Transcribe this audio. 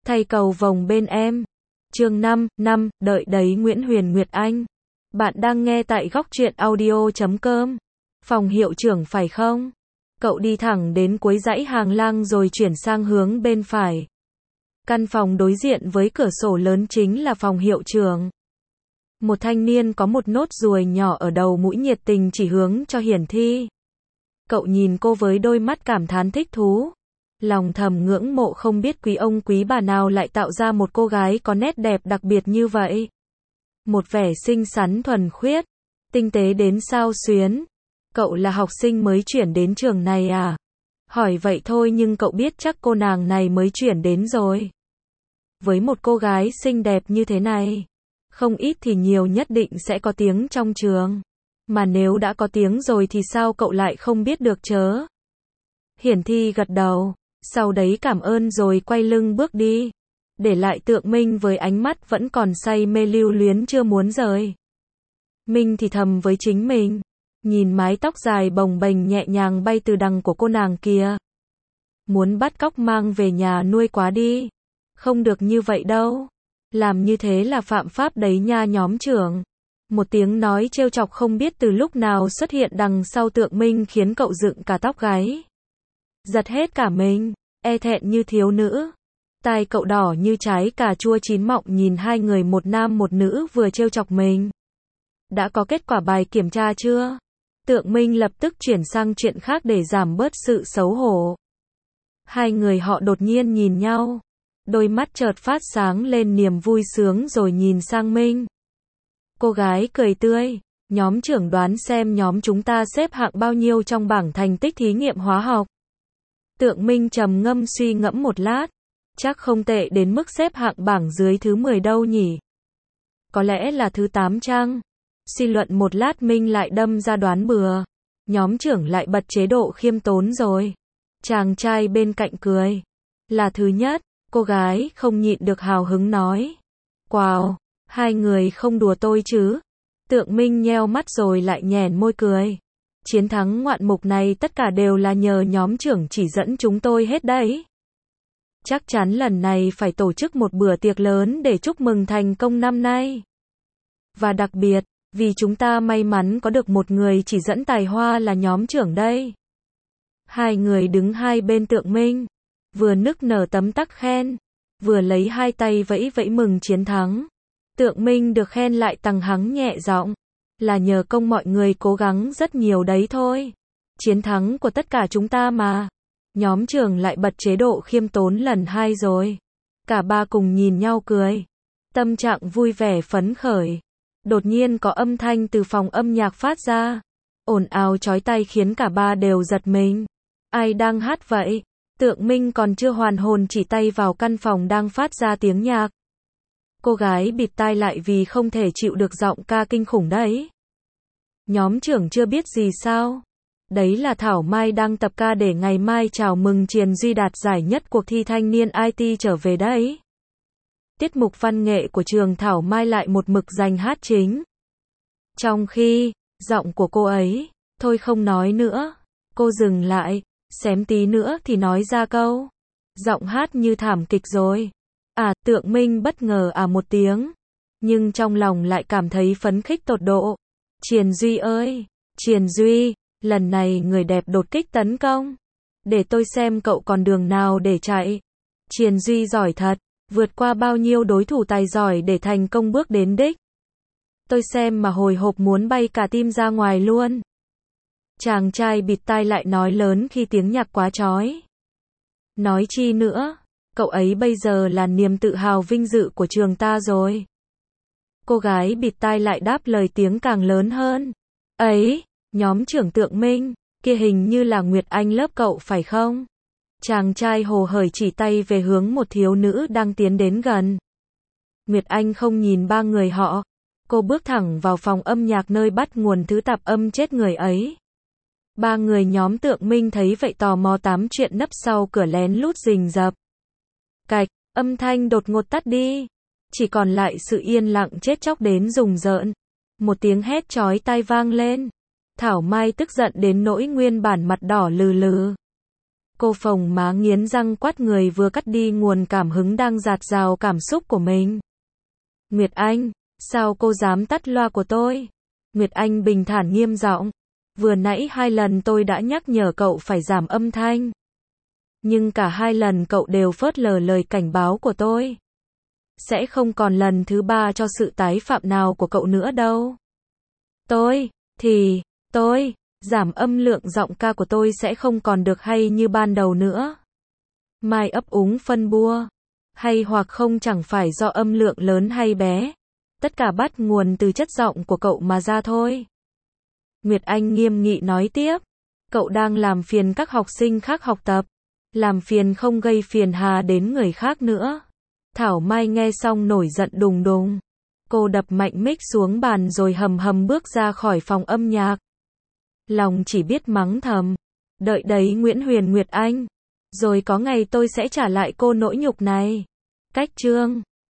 thay cầu vồng bên em. Chương 5, đợi đấy Nguyễn Huyền Nguyệt Anh. Bạn đang nghe tại góc truyện audio.com. Phòng hiệu trưởng phải không? Cậu đi thẳng đến cuối dãy hàng lang rồi chuyển sang hướng bên phải. Căn phòng đối diện với cửa sổ lớn chính là phòng hiệu trưởng. Một thanh niên có một nốt ruồi nhỏ ở đầu mũi nhiệt tình chỉ hướng cho Hiển Thi. Cậu nhìn cô với đôi mắt cảm thán thích thú. Lòng thầm ngưỡng mộ không biết quý ông quý bà nào lại tạo ra một cô gái có nét đẹp đặc biệt như vậy. Một vẻ xinh xắn thuần khiết, tinh tế đến xao xuyến. Cậu là học sinh mới chuyển đến trường này à? Hỏi vậy thôi nhưng cậu biết chắc cô nàng này mới chuyển đến rồi. Với một cô gái xinh đẹp như thế này, không ít thì nhiều nhất định sẽ có tiếng trong trường. Mà nếu đã có tiếng rồi thì sao cậu lại không biết được chớ? Hiển Thi gật đầu, sau đấy cảm ơn rồi quay lưng bước đi. Để lại Tượng Minh với ánh mắt vẫn còn say mê lưu luyến chưa muốn rời. Minh thì thầm với chính mình, nhìn mái tóc dài bồng bềnh nhẹ nhàng bay từ đằng của cô nàng kia. Muốn bắt cóc mang về nhà nuôi quá đi. Không được như vậy đâu. Làm như thế là phạm pháp đấy nha nhóm trưởng. Một tiếng nói trêu chọc không biết từ lúc nào xuất hiện đằng sau Tượng Minh khiến cậu dựng cả tóc gáy. Giật hết cả mình, e thẹn như thiếu nữ. Tai cậu đỏ như trái cà chua chín mọng nhìn hai người một nam một nữ vừa trêu chọc mình. Đã có kết quả bài kiểm tra chưa? Tượng Minh lập tức chuyển sang chuyện khác để giảm bớt sự xấu hổ. Hai người họ đột nhiên nhìn nhau. Đôi mắt chợt phát sáng lên niềm vui sướng rồi nhìn sang Minh. Cô gái cười tươi. Nhóm trưởng đoán xem nhóm chúng ta xếp hạng bao nhiêu trong bảng thành tích thí nghiệm hóa học. Tượng Minh trầm ngâm suy ngẫm một lát. Chắc không tệ đến mức xếp hạng bảng dưới thứ 10 đâu nhỉ. Có lẽ là thứ 8 chăng? Suy luận một lát Minh lại đâm ra đoán bừa. Nhóm trưởng lại bật chế độ khiêm tốn rồi. Chàng trai bên cạnh cười. Là thứ nhất, cô gái không nhịn được hào hứng nói. Wow, hai người không đùa tôi chứ. Tượng Minh nheo mắt rồi lại nhoẻn môi cười. Chiến thắng ngoạn mục này tất cả đều là nhờ nhóm trưởng chỉ dẫn chúng tôi hết đấy. Chắc chắn lần này phải tổ chức một bữa tiệc lớn để chúc mừng thành công năm nay. Và đặc biệt, vì chúng ta may mắn có được một người chỉ dẫn tài hoa là nhóm trưởng đây. Hai người đứng hai bên Tượng Minh, vừa nức nở tấm tắc khen, vừa lấy hai tay vẫy vẫy mừng chiến thắng. Tượng Minh được khen lại tăng hắng nhẹ giọng, là nhờ công mọi người cố gắng rất nhiều đấy thôi. Chiến thắng của tất cả chúng ta mà. Nhóm trưởng lại bật chế độ khiêm tốn lần hai rồi. Cả ba cùng nhìn nhau cười. Tâm trạng vui vẻ phấn khởi. Đột nhiên có âm thanh từ phòng âm nhạc phát ra. Ồn ào chói tai khiến cả ba đều giật mình. Ai đang hát vậy? Tượng Minh còn chưa hoàn hồn chỉ tay vào căn phòng đang phát ra tiếng nhạc. Cô gái bịt tai lại vì không thể chịu được giọng ca kinh khủng đấy. Nhóm trưởng chưa biết gì sao? Đấy là Thảo Mai đang tập ca để ngày mai chào mừng Triền Duy đạt giải nhất cuộc thi thanh niên IT trở về đấy. Tiết mục văn nghệ của trường Thảo Mai lại một mực giành hát chính. Trong khi, giọng của cô ấy, thôi không nói nữa. Cô dừng lại, xém tí nữa thì nói ra câu. Giọng hát như thảm kịch rồi. À, Tượng Minh bất ngờ một tiếng. Nhưng trong lòng lại cảm thấy phấn khích tột độ. Triền Duy ơi, Triền Duy, lần này người đẹp đột kích tấn công. Để tôi xem cậu còn đường nào để chạy. Triền Duy giỏi thật, vượt qua bao nhiêu đối thủ tài giỏi để thành công bước đến đích. Tôi xem mà hồi hộp muốn bay cả tim ra ngoài luôn. Chàng trai bịt tai lại nói lớn khi tiếng nhạc quá chói. Nói chi nữa, cậu ấy bây giờ là niềm tự hào vinh dự của trường ta rồi. Cô gái bịt tai lại đáp lời tiếng càng lớn hơn. Ấy, nhóm trưởng Tượng Minh, kia hình như là Nguyệt Anh lớp cậu phải không? Chàng trai hồ hởi chỉ tay về hướng một thiếu nữ đang tiến đến gần. Nguyệt Anh không nhìn ba người họ. Cô bước thẳng vào phòng âm nhạc nơi bắt nguồn thứ tạp âm chết người ấy. Ba người nhóm Tượng Minh thấy vậy tò mò tám chuyện nấp sau cửa lén lút rình rập. Cạch, âm thanh đột ngột tắt đi. Chỉ còn lại sự yên lặng chết chóc đến rùng rợn. Một tiếng hét chói tai vang lên. Thảo Mai tức giận đến nỗi nguyên bản mặt đỏ lừ lừ. Cô phồng má nghiến răng quát người vừa cắt đi nguồn cảm hứng đang dạt dào cảm xúc của mình. Nguyệt Anh, sao cô dám tắt loa của tôi? Nguyệt Anh bình thản nghiêm giọng. Vừa nãy 2 lần tôi đã nhắc nhở cậu phải giảm âm thanh. Nhưng cả 2 lần cậu đều phớt lờ lời cảnh báo của tôi. Sẽ không còn lần thứ 3 cho sự tái phạm nào của cậu nữa đâu. Tôi, giảm âm lượng giọng ca của tôi sẽ không còn được hay như ban đầu nữa. Mai ấp úng phân bua. Hay hoặc không chẳng phải do âm lượng lớn hay bé. Tất cả bắt nguồn từ chất giọng của cậu mà ra thôi. Nguyệt Anh nghiêm nghị nói tiếp. Cậu đang làm phiền các học sinh khác học tập. Làm phiền không gây phiền hà đến người khác nữa. Thảo Mai nghe xong nổi giận đùng đùng. Cô đập mạnh mic xuống bàn rồi hầm hầm bước ra khỏi phòng âm nhạc. Lòng chỉ biết mắng thầm. Đợi đấy Nguyễn Huyền Nguyệt Anh. Rồi có ngày tôi sẽ trả lại cô nỗi nhục này. Cách chương